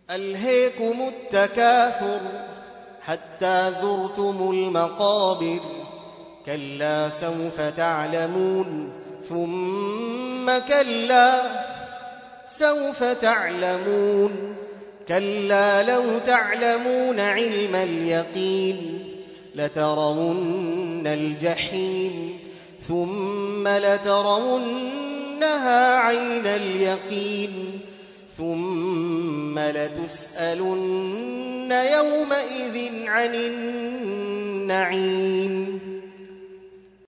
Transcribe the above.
ألهيكم التكاثر حتى زرتم المقابر كلا سوف تعلمون ثم كلا سوف تعلمون كلا لو تعلمون علم اليقين لترون الجحيم ثم لترونها عين اليقين ثم لتسألن يومئذ عن النعيم.